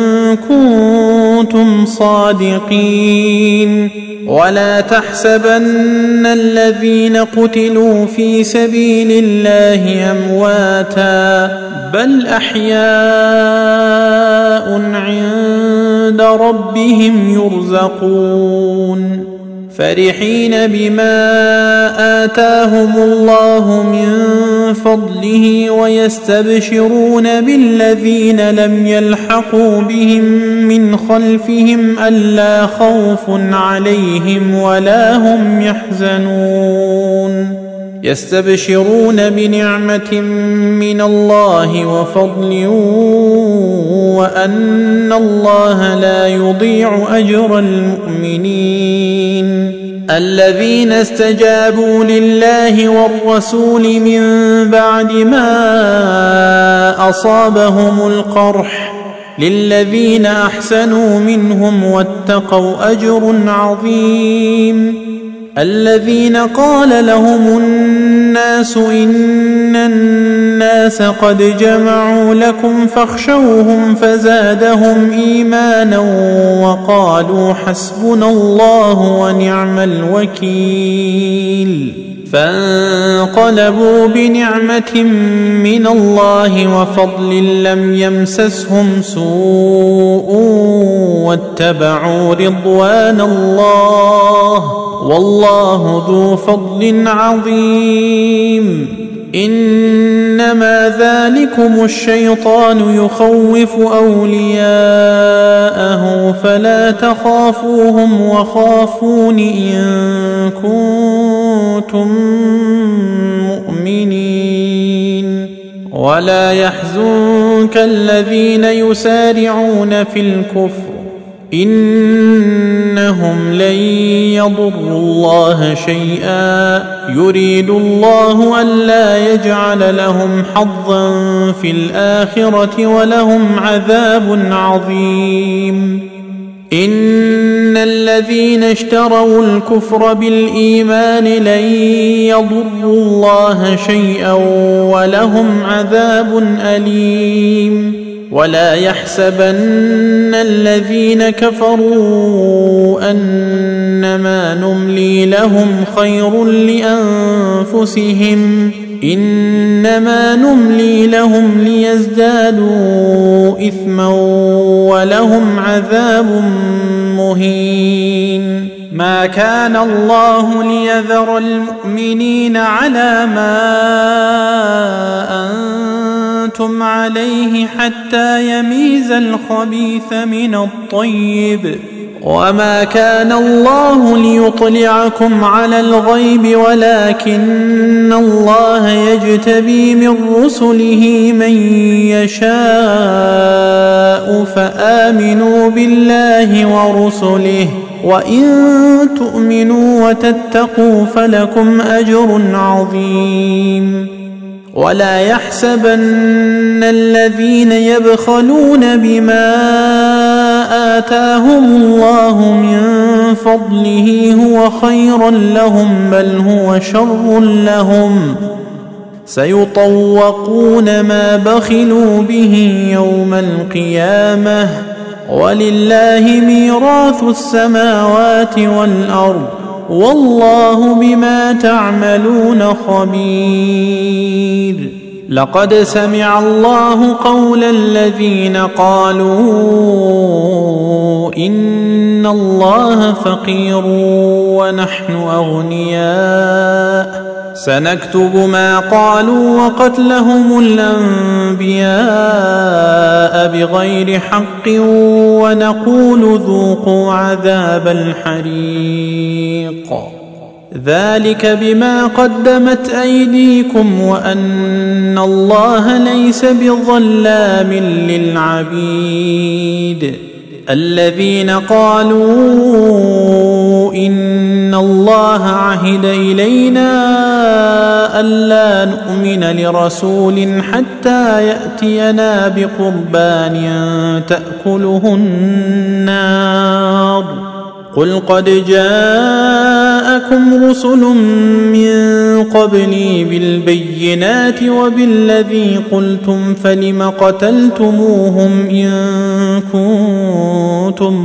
كنتم صادقين ولا تحسبن الذين قتلوا في سبيل الله أمواتا بل أحياء عند ربهم يرزقون فرحين بما آتاهم الله من فضله ويستبشرون بالذين لم يلحقوا بهم من خلفهم ألا خوف عليهم ولا هم يحزنون يستبشرون بنعمة من الله وفضل وأن الله لا يضيع أجر المؤمنين الذين استجابوا لله والرسول من بعد ما أصابهم القرح للذين أحسنوا منهم واتقوا أجر عظيم الذين قال لهم الناس إن الناس قد جمعوا لكم فاخشوهم فزادهم إيمانا وقالوا حسبنا الله ونعم الوكيل فانقلبوا بنعمة من الله وفضل لم يمسسهم سوء واتبعوا رضوان الله والله ذو فضل عظيم. إنما ذلكم الشيطان يخوف أولياءه فلا تخافوهم وخافون إن كنتم مؤمنين. ولا يحزنك الذين يسارعون في الكفر إنهم لن يضروا الله شيئا يريد الله ألا يجعل لهم حظا في الآخرة ولهم عذاب عظيم. إن الذين اشتروا الكفر بالإيمان لن يضروا الله شيئا ولهم عذاب أليم. ولا يحسبن الذين كفروا أنما نملي لهم خير لأنفسهم إنما نملي لهم ليزدادوا إثما ولهم عذاب مهين. ما كان الله ليذر المؤمنين على ما أنتم عليه حتى يميز الخبيث من الطيب وما كان الله ليطلعكم على الغيب ولكن الله يجتبي من رسله من يشاء فآمنوا بالله ورسله وإن تؤمنوا وتتقوا فلكم أجر عظيم. ولا يحسبن الذين يبخلون بما آتاهم الله من فضله هو خيرا لهم بل هو شر لهم سيطوقون ما بخلوا به يوم القيامة ولله ميراث السماوات والأرض والله بما تعملون خبير. لقد سمع الله قول الذين قالوا إن الله فقير ونحن أغنياء سنكتب ما قالوا وقتلهم الأنبياء بغير حق ونقول ذوقوا عذاب الحريق ذلك بما قدمت أيديكم وأن الله ليس بظلام للعبيد. الذين قالوا إن الله عهد إلينا ألا نؤمن لرسول حتى يأتينا بقربان تأكله النار قل قد جاءكم رسل من قبلي بالبينات وبالذي قلتم فلم قتلتموهم إن كنتم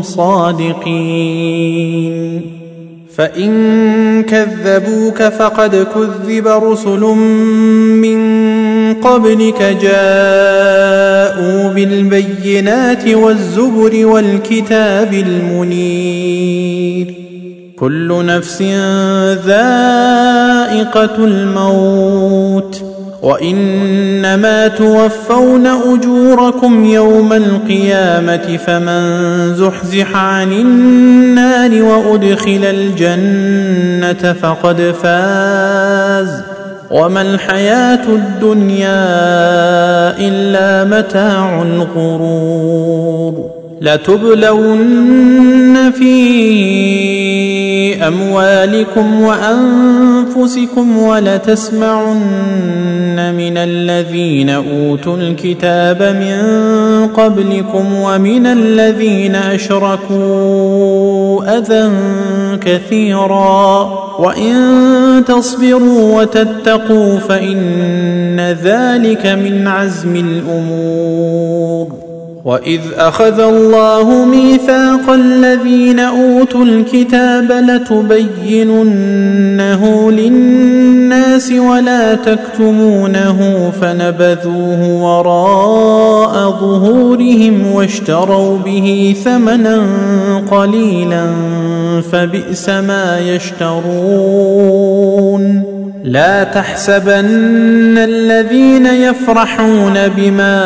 صادقين. فإن كذبوك فقد كذب رسل من قبلك جاءوا بالبينات والزبر والكتاب المنير. كل نفس ذائقة الموت وإنما توفون أجوركم يوم القيامة فمن زحزح عن النار وأدخل الجنة فقد فاز وما الحياة الدنيا إلا متاع الغرور. لتبلون في أموالكم وأنفسكم ولتسمعن من الذين أوتوا الكتاب من قبلكم ومن الذين أشركوا أذى كثيرا وإن تصبروا وتتقوا فإن ذلك من عزم الأمور. وإذ أخذ الله ميثاق الذين أوتوا الكتاب لتبيننه للناس ولا تكتمونه فنبذوه وراء ظهورهم واشتروا به ثمنا قليلا فبئس ما يشترون لا تحسبن الذين يفرحون بما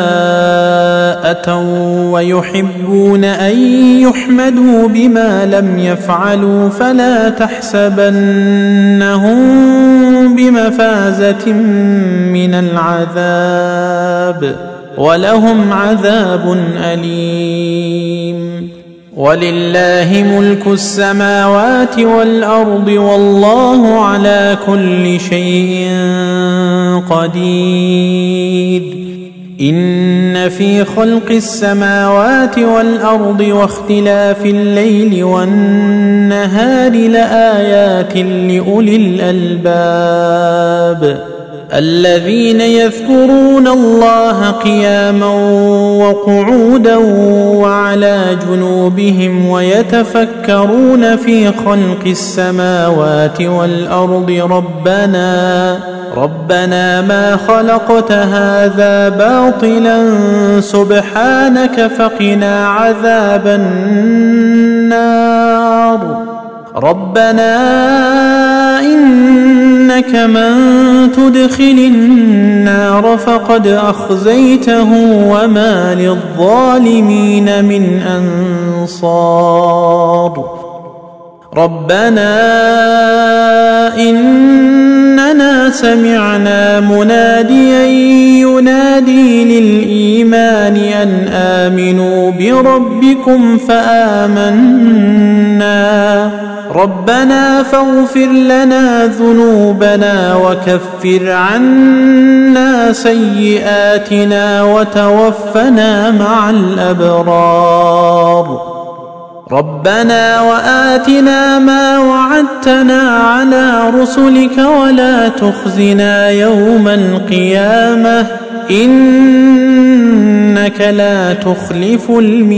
أتوا ويحبون أن يحمدوا بما لم يفعلوا فلا تحسبنهم بمفازة من العذاب ولهم عذاب أليم ولله ملك السماوات والأرض والله على كل شيء قدير إن في خلق السماوات والأرض واختلاف الليل والنهار لآيات لأولي الألباب الذين يذكرون الله قياما وقعودا وعلى جنوبهم ويتفكرون في خلق السماوات والأرض ربنا ما خلقت هذا باطلا سبحانك فقنا عذاب النار ربنا إنك من تدخل النار فقد أخزيته وما للظالمين من أنصار ربنا إننا سمعنا مناديا ينادي للإيمان أن آمنوا بربكم فآمنا ربنا فاغفر لنا ذنوبنا وكفر عنا سيئاتنا وتوفنا مع الأبرار ربنا وآتنا ما وعدتنا على رسلك ولا تخزنا يوم القيامة إنك لا تخلف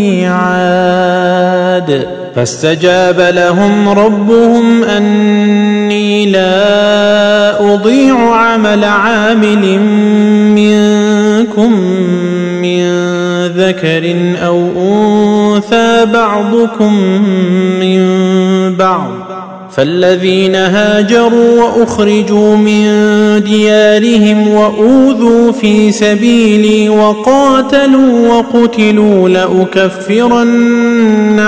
الميعاد فاستجاب لهم ربهم أني لا أضيع عمل عامل منكم من ذكر أو أنثى بعضكم من بعض فالذين هاجروا وأخرجوا من ديارهم وأوذوا في سبيلي وقاتلوا وقتلوا لأكفرن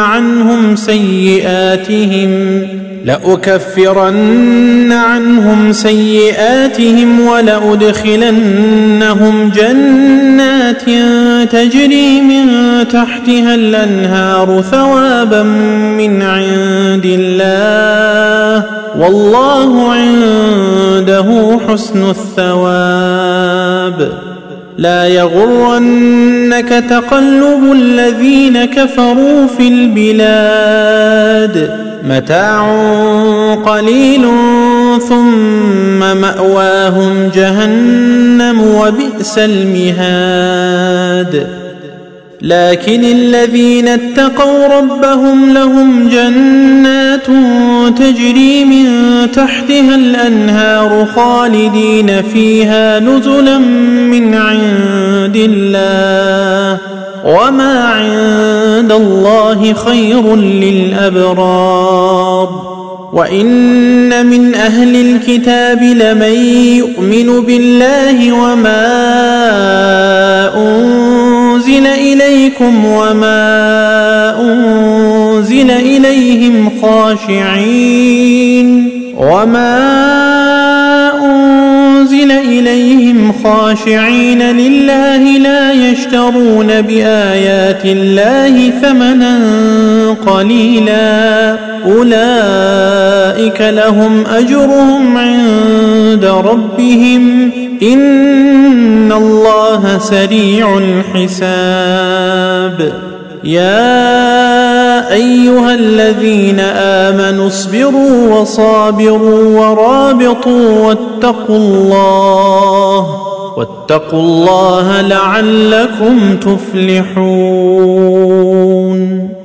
عنهم سيئاتهم ولأدخلنهم جنات تجري من تحتها الأنهار ثوابا من عند الله والله عنده حسن الثواب لا يغرنك تقلب الذين كفروا في البلاد متاع قليل ثم مأواهم جهنم وبئس المهاد لكن الذين اتقوا ربهم لهم جنات تجري من تحتها الأنهار خالدين فيها نزلا من عند الله وما عند الله خير للأبرار وإن من أهل الكتاب لمن يؤمن بالله وما أنزل إليكم وما أنزل إليهم خاشعين لله لا يشترون بآيات الله ثمنا قليلا أولئك لهم أجرهم عند ربهم إن الله سريع الحساب يا أيها الذين آمنوا اصبروا وصابروا ورابطوا واتقوا الله واتقوا الله لعلكم تفلحون